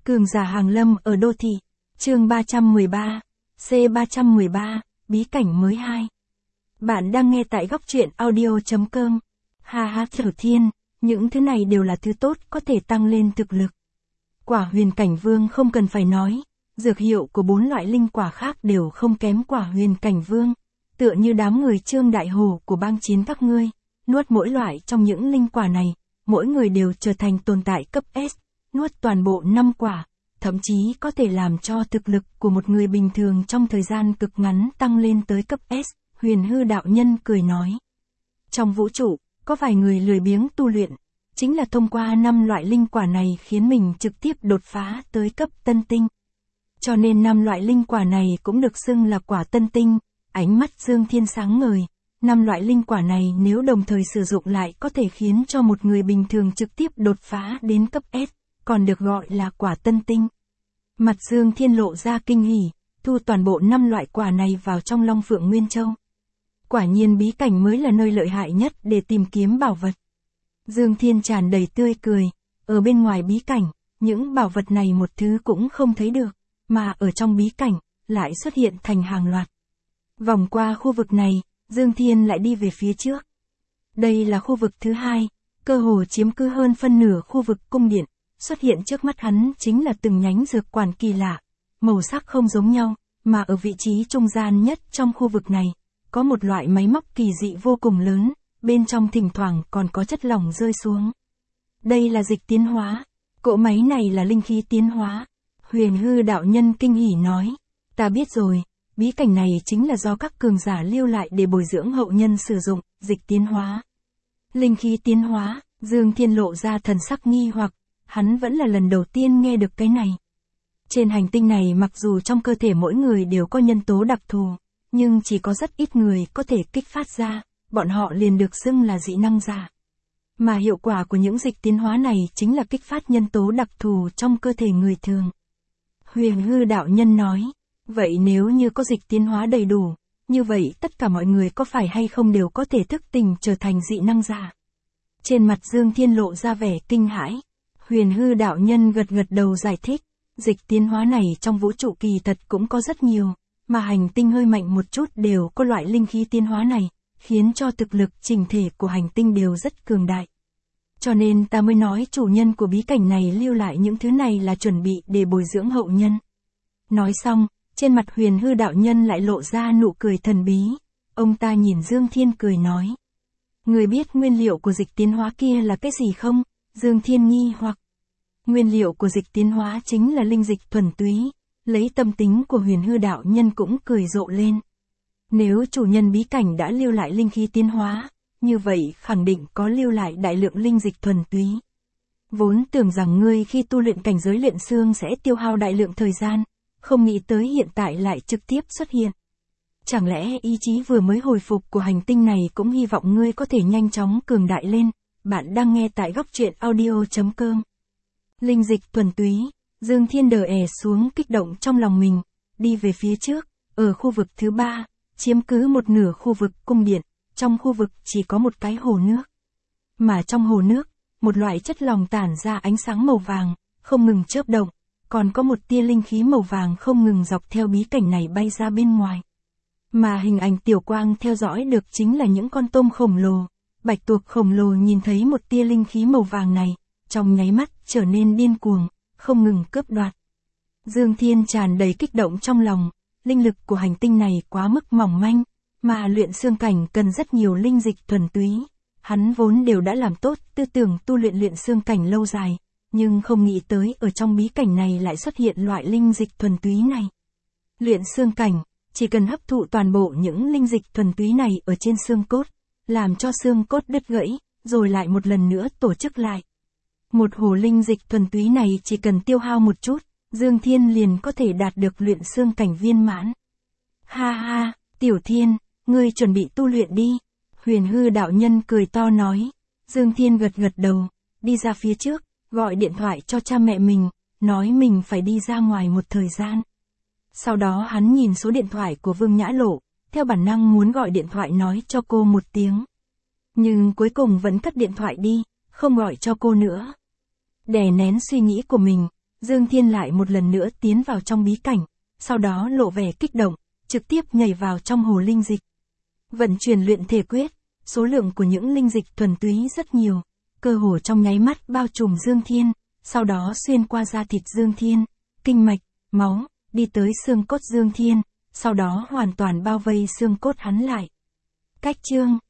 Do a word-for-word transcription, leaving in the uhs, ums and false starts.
Cường giả hàng lâm ở đô thị. Chương ba trăm mười ba, C ba trăm mười ba, bí cảnh mới hai. Bạn đang nghe tại góc truyện audio chấm com. Ha ha Tiểu Thiên, những thứ này đều là thứ tốt có thể tăng lên thực lực. Quả huyền cảnh vương không cần phải nói, dược hiệu của bốn loại linh quả khác đều không kém quả huyền cảnh vương. Tựa như đám người Trương Đại Hồ của bang chiến các ngươi, nuốt mỗi loại trong những linh quả này, mỗi người đều trở thành tồn tại cấp S, nuốt toàn bộ năm quả, thậm chí có thể làm cho thực lực của một người bình thường trong thời gian cực ngắn tăng lên tới cấp S, Huyền Hư đạo nhân cười nói. Trong vũ trụ, có vài người lười biếng tu luyện, chính là thông qua năm loại linh quả này khiến mình trực tiếp đột phá tới cấp tân tinh. Cho nên năm loại linh quả này cũng được xưng là quả tân tinh. Ánh mắt Dương Thiên sáng ngời, năm loại linh quả này nếu đồng thời sử dụng lại có thể khiến cho một người bình thường trực tiếp đột phá đến cấp S, còn được gọi là quả tân tinh. Mặt Dương Thiên lộ ra kinh hỉ, thu toàn bộ năm loại quả này vào trong Long Phượng Nguyên Châu. Quả nhiên bí cảnh mới là nơi lợi hại nhất để tìm kiếm bảo vật. Dương Thiên tràn đầy tươi cười, ở bên ngoài bí cảnh, những bảo vật này một thứ cũng không thấy được, mà ở trong bí cảnh, lại xuất hiện thành hàng loạt. Vòng qua khu vực này, Dương Thiên lại đi về phía trước. Đây là khu vực thứ hai, cơ hồ chiếm cứ hơn phân nửa khu vực cung điện, xuất hiện trước mắt hắn chính là từng nhánh dược quản kỳ lạ, màu sắc không giống nhau, mà ở vị trí trung gian nhất trong khu vực này, có một loại máy móc kỳ dị vô cùng lớn, bên trong thỉnh thoảng còn có chất lỏng rơi xuống. Đây là dịch tiến hóa, cỗ máy này là linh khí tiến hóa. Huyền Hư đạo nhân kinh hỉ nói, ta biết rồi. Bí cảnh này chính là do các cường giả lưu lại để bồi dưỡng hậu nhân sử dụng, dịch tiến hóa. Linh khí tiến hóa, Dương Thiên lộ ra thần sắc nghi hoặc, hắn vẫn là lần đầu tiên nghe được cái này. Trên hành tinh này mặc dù trong cơ thể mỗi người đều có nhân tố đặc thù, nhưng chỉ có rất ít người có thể kích phát ra, bọn họ liền được xưng là dị năng giả. Mà hiệu quả của những dịch tiến hóa này chính là kích phát nhân tố đặc thù trong cơ thể người thường. Huyền Hư đạo nhân nói. Vậy nếu như có dịch tiến hóa đầy đủ, như vậy tất cả mọi người có phải hay không đều có thể thức tỉnh trở thành dị năng giả? Trên mặt Dương Thiên lộ ra vẻ kinh hãi. Huyền Hư đạo nhân gật gật đầu giải thích, dịch tiến hóa này trong vũ trụ kỳ thật cũng có rất nhiều, mà hành tinh hơi mạnh một chút đều có loại linh khí tiến hóa này, khiến cho thực lực chỉnh thể của hành tinh đều rất cường đại. Cho nên ta mới nói chủ nhân của bí cảnh này lưu lại những thứ này là chuẩn bị để bồi dưỡng hậu nhân. Nói xong, trên mặt Huyền Hư đạo nhân lại lộ ra nụ cười thần bí, ông ta nhìn Dương Thiên cười nói. Người biết nguyên liệu của dịch tiến hóa kia là cái gì không? Dương Thiên nghi hoặc. Nguyên liệu của dịch tiến hóa chính là linh dịch thuần túy, lấy tâm tính của Huyền Hư đạo nhân cũng cười rộ lên. Nếu chủ nhân bí cảnh đã lưu lại linh khí tiến hóa, như vậy khẳng định có lưu lại đại lượng linh dịch thuần túy. Vốn tưởng rằng ngươi khi tu luyện cảnh giới luyện xương sẽ tiêu hao đại lượng thời gian, không nghĩ tới hiện tại lại trực tiếp xuất hiện. Chẳng lẽ ý chí vừa mới hồi phục của hành tinh này cũng hy vọng ngươi có thể nhanh chóng cường đại lên. Bạn đang nghe tại góc truyện audio chấm com. Linh dịch thuần túy, Dương Thiên đờ ẻ xuống kích động trong lòng mình, đi về phía trước, ở khu vực thứ ba, chiếm cứ một nửa khu vực cung điện, trong khu vực chỉ có một cái hồ nước. Mà trong hồ nước, một loại chất lỏng tản ra ánh sáng màu vàng, không ngừng chớp động. Còn có một tia linh khí màu vàng không ngừng dọc theo bí cảnh này bay ra bên ngoài. Mà hình ảnh tiểu quang theo dõi được chính là những con tôm khổng lồ. Bạch tuộc khổng lồ nhìn thấy một tia linh khí màu vàng này, trong nháy mắt trở nên điên cuồng, không ngừng cướp đoạt. Dương Thiên tràn đầy kích động trong lòng, linh lực của hành tinh này quá mức mỏng manh, mà luyện xương cảnh cần rất nhiều linh dịch thuần túy. Hắn vốn đều đã làm tốt tư tưởng tu luyện luyện xương cảnh lâu dài. Nhưng không nghĩ tới ở trong bí cảnh này lại xuất hiện loại linh dịch thuần túy này. Luyện xương cảnh, chỉ cần hấp thụ toàn bộ những linh dịch thuần túy này ở trên xương cốt, làm cho xương cốt đứt gãy, rồi lại một lần nữa tổ chức lại. Một hồ linh dịch thuần túy này chỉ cần tiêu hao một chút, Dương Thiên liền có thể đạt được luyện xương cảnh viên mãn. Ha ha, Tiểu Thiên, ngươi chuẩn bị tu luyện đi. Huyền Hư đạo nhân cười to nói. Dương Thiên gật gật đầu, đi ra phía trước. Gọi điện thoại cho cha mẹ mình, nói mình phải đi ra ngoài một thời gian. Sau đó hắn nhìn số điện thoại của Vương Nhã Lộ, theo bản năng muốn gọi điện thoại nói cho cô một tiếng. Nhưng cuối cùng vẫn cất điện thoại đi, không gọi cho cô nữa. Đè nén suy nghĩ của mình, Dương Thiên lại một lần nữa tiến vào trong bí cảnh, sau đó lộ vẻ kích động, trực tiếp nhảy vào trong hồ linh dịch. Vận chuyển luyện thể quyết, số lượng của những linh dịch thuần túy rất nhiều, cơ hồ trong nháy mắt bao trùm Dương Thiên, sau đó xuyên qua da thịt Dương Thiên, kinh mạch, máu, đi tới xương cốt Dương Thiên, sau đó hoàn toàn bao vây xương cốt hắn lại. Cách chương